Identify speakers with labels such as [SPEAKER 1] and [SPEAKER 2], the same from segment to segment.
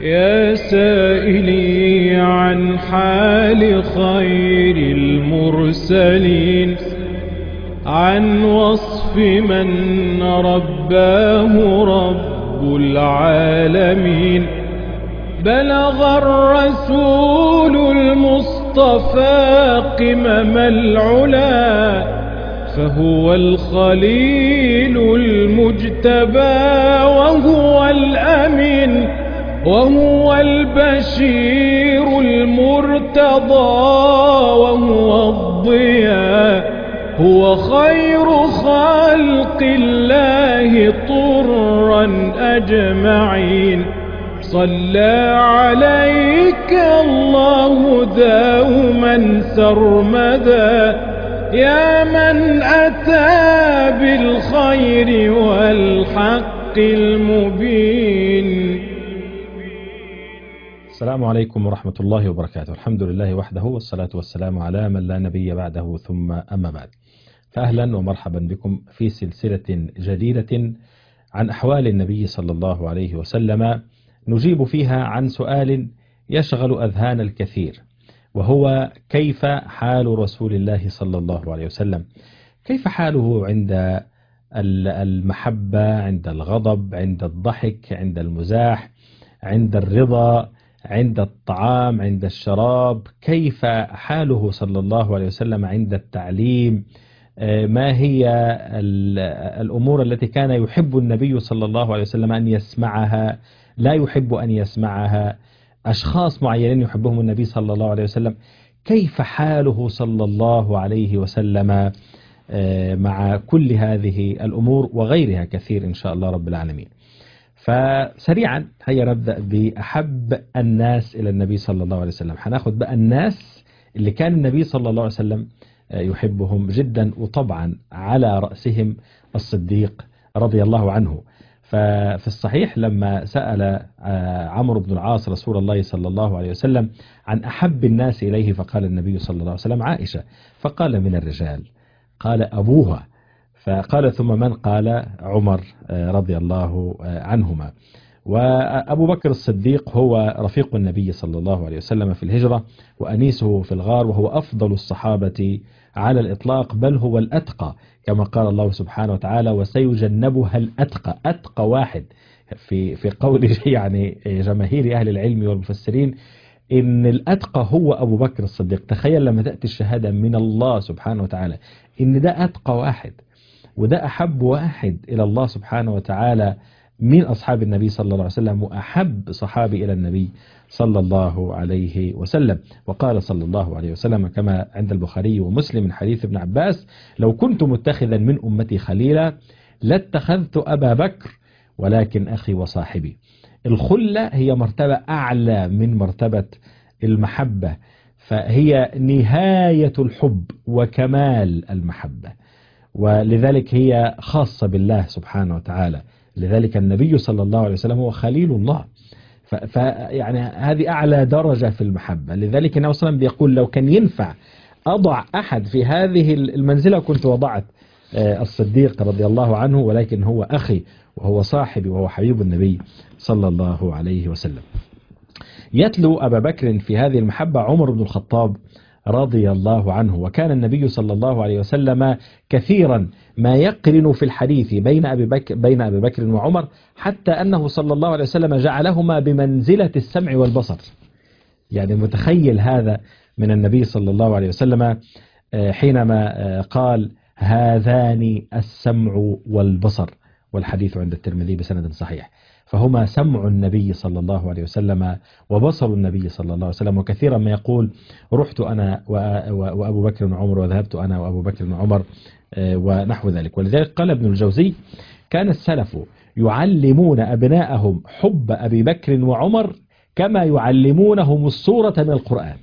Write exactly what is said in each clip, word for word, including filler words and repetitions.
[SPEAKER 1] يا سائلي عن حال خير المرسلين، عن وصف من رباه رب العالمين. بلغ الرسول المصطفى قمم العلا، فهو الخليل المجتبى وهو الأمين، وهو البشير المرتضى وهو الضياء. هو خير خلق الله طرا أجمعين. صلى عليك الله دوما سرمدا، يا من أتى بالخير والحق المبين.
[SPEAKER 2] السلام عليكم ورحمة الله وبركاته. الحمد لله وحده، والصلاة والسلام على من لا نبي بعده، ثم أما بعد. فأهلا ومرحبا بكم في سلسلة جديدة عن أحوال النبي صلى الله عليه وسلم، نجيب فيها عن سؤال يشغل أذهان الكثير، وهو كيف حال رسول الله صلى الله عليه وسلم؟ كيف حاله عند المحبة، عند الغضب، عند الضحك، عند المزاح، عند الرضا، عند الطعام، عند الشراب؟ كيف حاله صلى الله عليه وسلم عند التعليم؟ ما هي الأمور التي كان يحب النبي صلى الله عليه وسلم أن يسمعها، لا يحب أن يسمعها؟ أشخاص معينين يحبهم النبي صلى الله عليه وسلم. كيف حاله صلى الله عليه وسلم مع كل هذه الأمور وغيرها كثير إن شاء الله رب العالمين؟ فسريعا هيا نبدأ بأحب الناس إلى النبي صلى الله عليه وسلم. هناخد بقى الناس اللي كان النبي صلى الله عليه وسلم يحبهم جدا، وطبعا على رأسهم الصديق رضي الله عنه. ففي الصحيح لما سأل عمرو بن العاص رسول الله صلى الله عليه وسلم عن أحب الناس إليه، فقال النبي صلى الله عليه وسلم عائشة. فقال من الرجال؟ قال أبوها. فقال ثم من؟ قال عمر رضي الله عنهما. وأبو بكر الصديق هو رفيق النبي صلى الله عليه وسلم في الهجرة، وأنيسه في الغار، وهو أفضل الصحابة على الإطلاق، بل هو الأتقى كما قال الله سبحانه وتعالى وسيجنبها الأتقى. أتقى واحد في في قول يعني جماهير أهل العلم والمفسرين إن الأتقى هو أبو بكر الصديق. تخيل لما تأتي الشهادة من الله سبحانه وتعالى إن ده أتقى واحد، وده أحب واحد إلى الله سبحانه وتعالى من أصحاب النبي صلى الله عليه وسلم، وأحب صحابي إلى النبي صلى الله عليه وسلم. وقال صلى الله عليه وسلم كما عند البخاري ومسلم من حديث ابن عباس: لو كنت متخذا من أمتي خليلا لاتخذت أبا بكر، ولكن أخي وصاحبي. الخلة هي مرتبة أعلى من مرتبة المحبة، فهي نهاية الحب وكمال المحبة، ولذلك هي خاصة بالله سبحانه وتعالى. لذلك النبي صلى الله عليه وسلم هو خليل الله، فيعني هذه أعلى درجة في المحبة. لذلك النبي صلى الله عليه وسلم بيقول لو كان ينفع أضع أحد في هذه المنزلة كنت وضعت الصديق رضي الله عنه، ولكن هو أخي وهو صاحبي وهو حبيب النبي صلى الله عليه وسلم. يتلو أبا بكر في هذه المحبة عمر بن الخطاب رضي الله عنه. وكان النبي صلى الله عليه وسلم كثيرا ما يقرن في الحديث بين أبي بكر, بين أبي بكر وعمر، حتى أنه صلى الله عليه وسلم جعلهما بمنزلة السمع والبصر. يعني متخيل هذا من النبي صلى الله عليه وسلم حينما قال هذان السمع والبصر، والحديث عند الترمذي بسند صحيح. فهما سمع النبي صلى الله عليه وسلم وبصر النبي صلى الله عليه وسلم. وكثيرا ما يقول رحت أنا وأبو بكر وعمر، وذهبت أنا وأبو بكر وعمر، ونحو ذلك. ولذلك قال ابن الجوزي: كان السلف يعلمون أبناءهم حب أبي بكر وعمر كما يعلمونهم السورة من القرآن.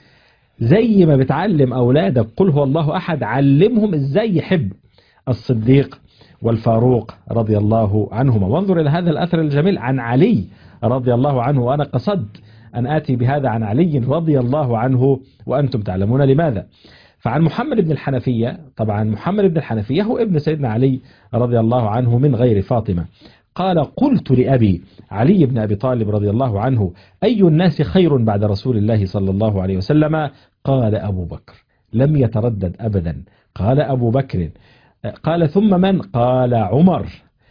[SPEAKER 2] زي ما بتعلم أولادك قل هو الله أحد، علمهم إزاي يحب الصديق والفاروق رضي الله عنهما. وانظر إلى هذا الأثر الجميل عن علي رضي الله عنه، وأنا قصدت أن آتي بهذا عن علي رضي الله عنه وأنتم تعلمون لماذا. فعن محمد بن الحنفية، طبعا محمد بن الحنفية هو ابن سيدنا علي رضي الله عنه من غير فاطمة، قال قلت لأبي علي بن أبي طالب رضي الله عنه أي الناس خير بعد رسول الله صلى الله عليه وسلم؟ قال أبو بكر، لم يتردد أبدا، قال أبو بكر. قال ثم من؟ قال عمر.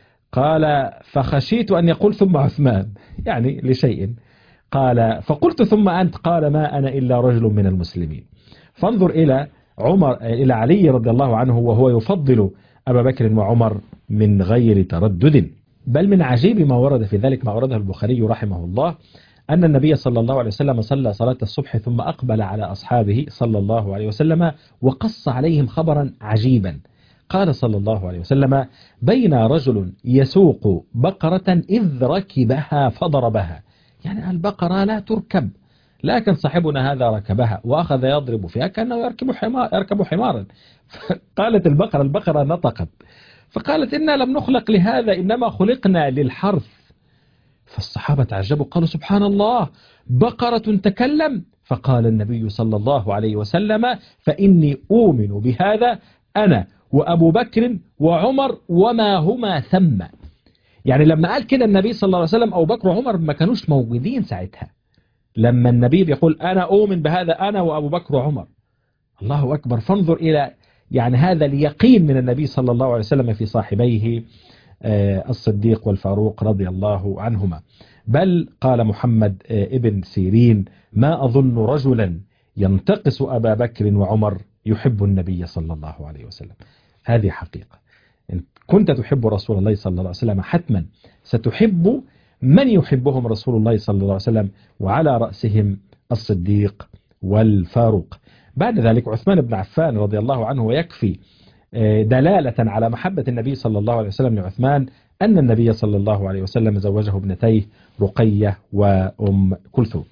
[SPEAKER 2] قال فخشيت أن يقول ثم عثمان، يعني لشيء. قال فقلت ثم أنت؟ قال ما أنا إلا رجل من المسلمين. فانظر إلى عمر، إلى علي رضي الله عنه وهو يفضل أبا بكر وعمر من غير تردد. بل من عجيب ما ورد في ذلك ما ورده البخاري رحمه الله أن النبي صلى الله عليه وسلم صلى صلاة الصبح ثم أقبل على أصحابه صلى الله عليه وسلم وقص عليهم خبرا عجيبا. قال صلى الله عليه وسلم بين رجل يسوق بقرة إذ ركبها فضربها، يعني البقرة لا تركب، لكن صاحبنا هذا ركبها وأخذ يضرب فيها كأنه يركب حمار يركب حمارا. قالت البقرة البقرة نطقت فقالت إنا لم نخلق لهذا، إنما خلقنا للحرث. فالصحابة تعجبوا قالوا سبحان الله، بقرة تكلم؟ فقال النبي صلى الله عليه وسلم فإني أؤمن بهذا أنا وأبو بكر وعمر وما هما ثم. يعني لما قال كده النبي صلى الله عليه وسلم أبو بكر وعمر ما كانوش موجودين ساعتها، لما النبي بيقول أنا أؤمن بهذا أنا وأبو بكر وعمر. الله أكبر. فانظر إلى يعني هذا اليقين من النبي صلى الله عليه وسلم في صاحبيه الصديق والفاروق رضي الله عنهما. بل قال محمد ابن سيرين ما أظن رجلا ينتقص أبا بكر وعمر يحب النبي صلى الله عليه وسلم. هذه حقيقة، إن كنت تحب رسول الله صلى الله عليه وسلم حتما ستحب من يحبهم رسول الله صلى الله عليه وسلم، وعلى رأسهم الصديق والفاروق. بعد ذلك عثمان بن عفان رضي الله عنه. ويكفي دلالة على محبة النبي صلى الله عليه وسلم لعثمان أن النبي صلى الله عليه وسلم زوجه ابنتيه رقية وأم كلثوم.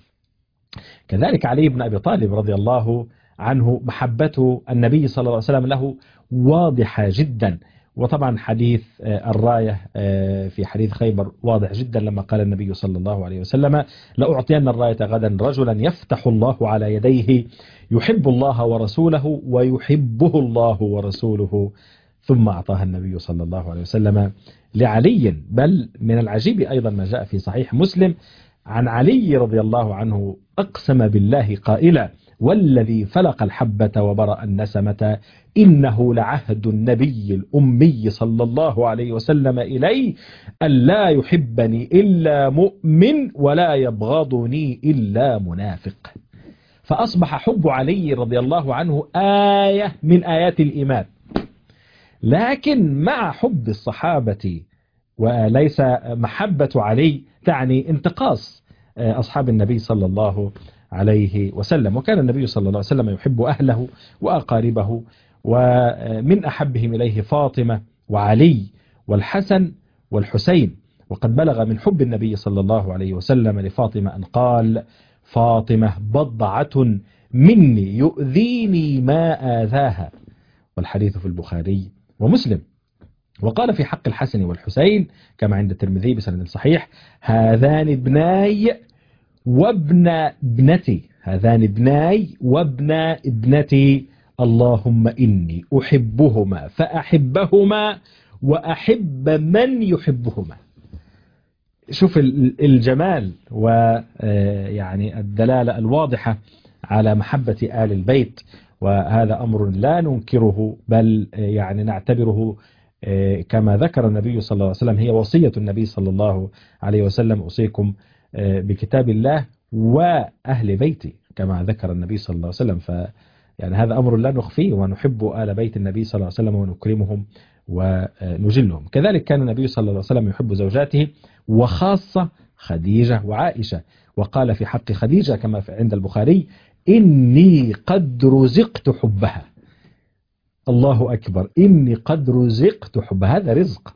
[SPEAKER 2] كذلك علي بن أبي طالب رضي الله عنه محبته النبي صلى الله عليه وسلم له واضحة جدا. وطبعا حديث الراية في حديث خيبر واضح جدا لما قال النبي صلى الله عليه وسلم لأعطين الراية غدا رجلا يفتح الله على يديه يحب الله ورسوله ويحبه الله ورسوله، ثم أعطاها النبي صلى الله عليه وسلم لعلي. بل من العجيب أيضا ما جاء في صحيح مسلم عن علي رضي الله عنه أقسم بالله قائلا والذي فلق الحبة وبرأ النسمة إنه لعهد النبي الأمي صلى الله عليه وسلم إلي أن لا يحبني إلا مؤمن ولا يبغضني إلا منافق. فأصبح حب علي رضي الله عنه آية من آيات الإيمان. لكن مع حب الصحابة وليس محبة علي تعني انتقاص أصحاب النبي صلى الله عليه وسلم. وكان النبي صلى الله عليه وسلم يحب أهله وأقاربه، ومن أحبهم إليه فاطمة وعلي والحسن والحسين. وقد بلغ من حب النبي صلى الله عليه وسلم لفاطمة أن قال فاطمة بضعة مني يؤذيني ما آذاها، والحديث في البخاري ومسلم. وقال في حق الحسن والحسين كما عند الترمذي بسند صحيح هذان ابناي وابن ابنتي هذان ابناي وابن ابنتي اللهم إني أحبهما فأحبهما وأحب من يحبهما. شوف الجمال ويعني الدلالة الواضحة على محبة آل البيت، وهذا أمر لا ننكره بل يعني نعتبره كما ذكر النبي صلى الله عليه وسلم هي وصية النبي صلى الله عليه وسلم أوصيكم بكتاب الله وأهل بيتي كما ذكر النبي صلى الله عليه وسلم. ف يعني هذا أمر لا نخفيه، ونحب آل بيت النبي صلى الله عليه وسلم ونكرمهم ونجلهم. كذلك كان النبي صلى الله عليه وسلم يحب زوجاته وخاصة خديجة وعائشة. وقال في حق خديجة كما عند البخاري إني قد رزقت حبها. الله أكبر، إني قد رزقت حبها، هذا رزق.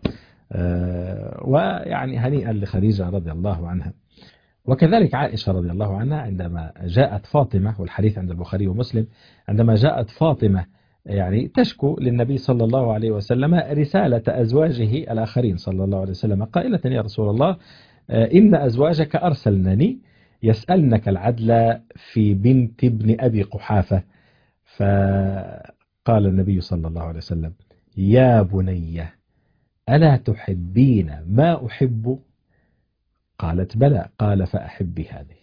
[SPEAKER 2] آه ويعني هنيئا لخديجة رضي الله عنها. وكذلك عائشة رضي الله عنها عندما جاءت فاطمة، والحديث عند البخاري ومسلم، عندما جاءت فاطمة يعني تشكو للنبي صلى الله عليه وسلم رسالة أزواجه الآخرين صلى الله عليه وسلم قائلة يا رسول الله إن أزواجك أرسلنني يسألنك العدل في بنت ابن أبي قحافة. فقال النبي صلى الله عليه وسلم يا بني ألا تحبين ما أحب؟ قالت بلى. قال فأحبي هذه.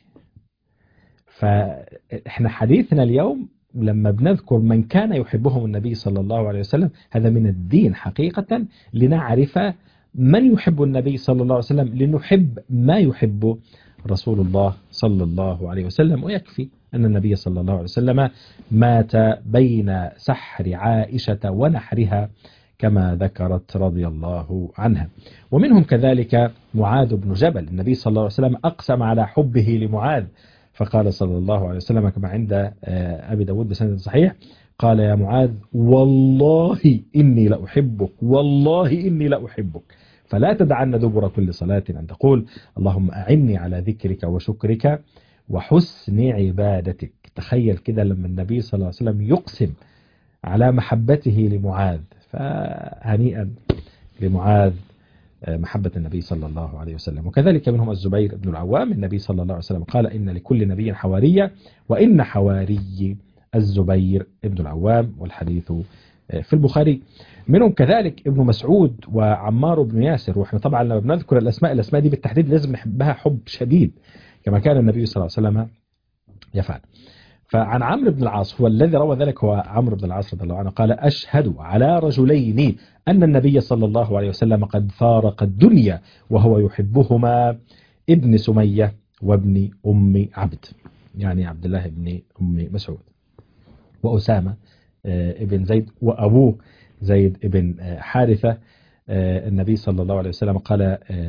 [SPEAKER 2] فإحنا حديثنا اليوم لما بنذكر من كان يحبهم النبي صلى الله عليه وسلم، هذا من الدين حقيقة، لنعرف من يحب النبي صلى الله عليه وسلم، لنحب ما يحب رسول الله صلى الله عليه وسلم. ويكفي أن النبي صلى الله عليه وسلم مات بين سحر عائشة ونحرها كما ذكرت رضي الله عنها. ومنهم كذلك معاذ بن جبل. النبي صلى الله عليه وسلم أقسم على حبه لمعاذ، فقال صلى الله عليه وسلم كما عند أبي داود بسند صحيح، قال يا معاذ والله إني لأحبك، والله إني لأحبك، فلا تدعن دبر كل صلاة أن تقول اللهم أعني على ذكرك وشكرك وحسن عبادتك. تخيل كده لما النبي صلى الله عليه وسلم يقسم على محبته لمعاذ، فهنيئا لمعاذ محبة النبي صلى الله عليه وسلم. وكذلك منهم الزبير بن العوام. النبي صلى الله عليه وسلم قال إن لكل نبي حوارية، وإن حواري الزبير بن العوام، والحديث في البخاري. منهم كذلك ابن مسعود وعمار بن ياسر. واحنا طبعا لما بنذكر الأسماء الأسماء دي بالتحديد لازم نحبها حب شديد كما كان النبي صلى الله عليه وسلم يفعل. فعن عمرو بن العاص، هو الذي روى ذلك هو عمرو بن العاص رضي الله عنه، قال أشهد على رجلين أن النبي صلى الله عليه وسلم قد فارق الدنيا وهو يحبهما، ابن سمية وابن أم عبد، يعني عبد الله بن أم مسعود، وأسامة ابن زيد، وأبوه زيد ابن حارثة. النبي صلى الله عليه وسلم قال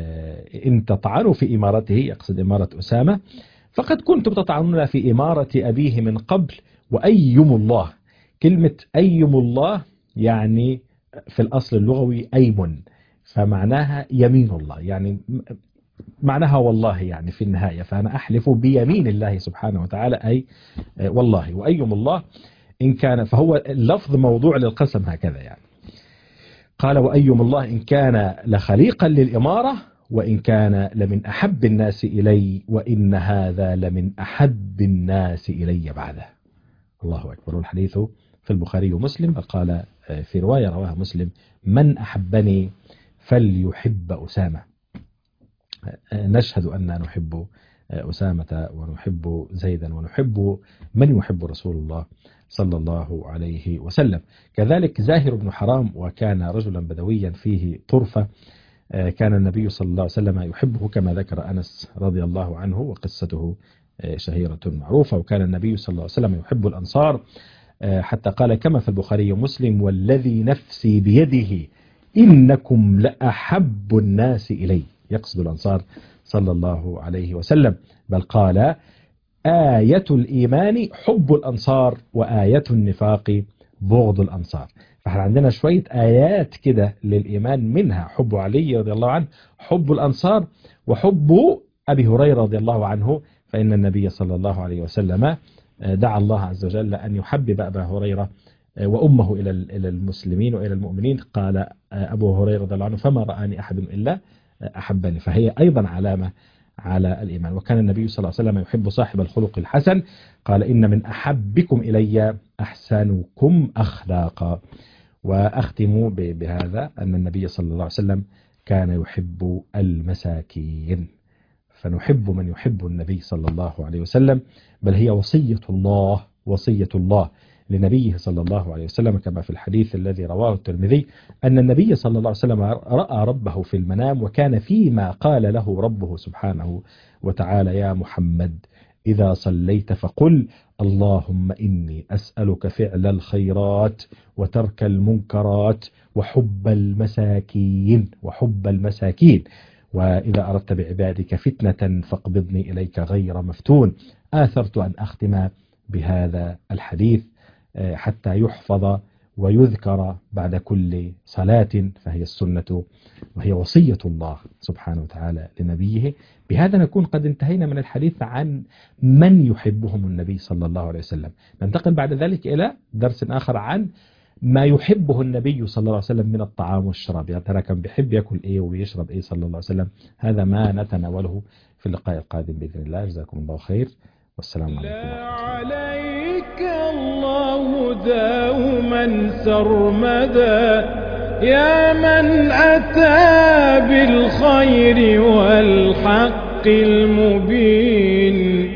[SPEAKER 2] إن تطعنوا في إمارته، يقصد إمارة أسامة، فقد كنتم تطعنون في إمارة أبيه من قبل، وأيم الله. كلمة أيم الله يعني في الأصل اللغوي أيمن، فمعناها يمين الله، يعني معناها والله يعني في النهاية، فأنا أحلف بيمين الله سبحانه وتعالى، أي والله. وأيم الله إن كان، فهو اللفظ موضوع للقسم هكذا يعني. قال وأيم الله إن كان لخليقا للإمارة، وإن كان لمن أحب الناس إلي، وإن هذا لمن أحب الناس إلي بعده. الله أكبر. الحديث في البخاري ومسلم. قال في رواية رواها مسلم من أحبني فليحب أسامة. نشهد أن نحب أسامة ونحب زيدا ونحب من يحب رسول الله صلى الله عليه وسلم. كذلك زاهر بن حرام، وكان رجلا بدويا فيه طرفة، كان النبي صلى الله عليه وسلم يحبه كما ذكر أنس رضي الله عنه، وقصته شهيرة معروفة. وكان النبي صلى الله عليه وسلم يحب الأنصار، حتى قال كما في البخاري ومسلم والذي نفسي بيده إنكم لأحب الناس إلي، يقصد الأنصار صلى الله عليه وسلم. بل قال آية الإيمان حب الأنصار، وآية النفاق بغض الأنصار. فاحنا عندنا شوية آيات كده للإيمان، منها حب علي رضي الله عنه، حب الأنصار، وحب أبي هريرة رضي الله عنه. فإن النبي صلى الله عليه وسلم دعا الله عز وجل أن يحبب أبا هريرة وأمه إلى إلى المسلمين وإلى المؤمنين. قال أبو هريرة رضي الله عنه فما رآني أحد إلا أحبني، فهي أيضا علامة على الإيمان. وكان النبي صلى الله عليه وسلم يحب صاحب الخلق الحسن، قال إن من أحبكم إلي أحسنكم أخلاقا. وأختم بهذا أن النبي صلى الله عليه وسلم كان يحب المساكين، فنحب من يحب النبي صلى الله عليه وسلم، بل هي وصية الله، وصية الله لنبيه صلى الله عليه وسلم، كما في الحديث الذي رواه الترمذي أن النبي صلى الله عليه وسلم رأى ربه في المنام، وكان فيما قال له ربه سبحانه وتعالى يا محمد إذا صليت فقل اللهم إني أسألك فعل الخيرات وترك المنكرات وحب المساكين وحب المساكين وإذا أردت بعبادك فتنة فاقبضني إليك غير مفتون. آثرت أن أختم بهذا الحديث حتى يحفظ ويذكر بعد كل صلاة، فهي السنة وهي وصية الله سبحانه وتعالى لنبيه. بهذا نكون قد انتهينا من الحديث عن من يحبهم النبي صلى الله عليه وسلم. ننتقل بعد ذلك إلى درس آخر عن ما يحبه النبي صلى الله عليه وسلم من الطعام والشراب، يعني ترى كان بيحب يأكل إيه ويشرب إيه صلى الله عليه وسلم. هذا ما نتناوله في اللقاء القادم بإذن الله. جزاكم الله خير، والسلام عليكم ورحمة الله.
[SPEAKER 1] عليك الله دوما سرمدا يا من أتى بالخير والحق المبين.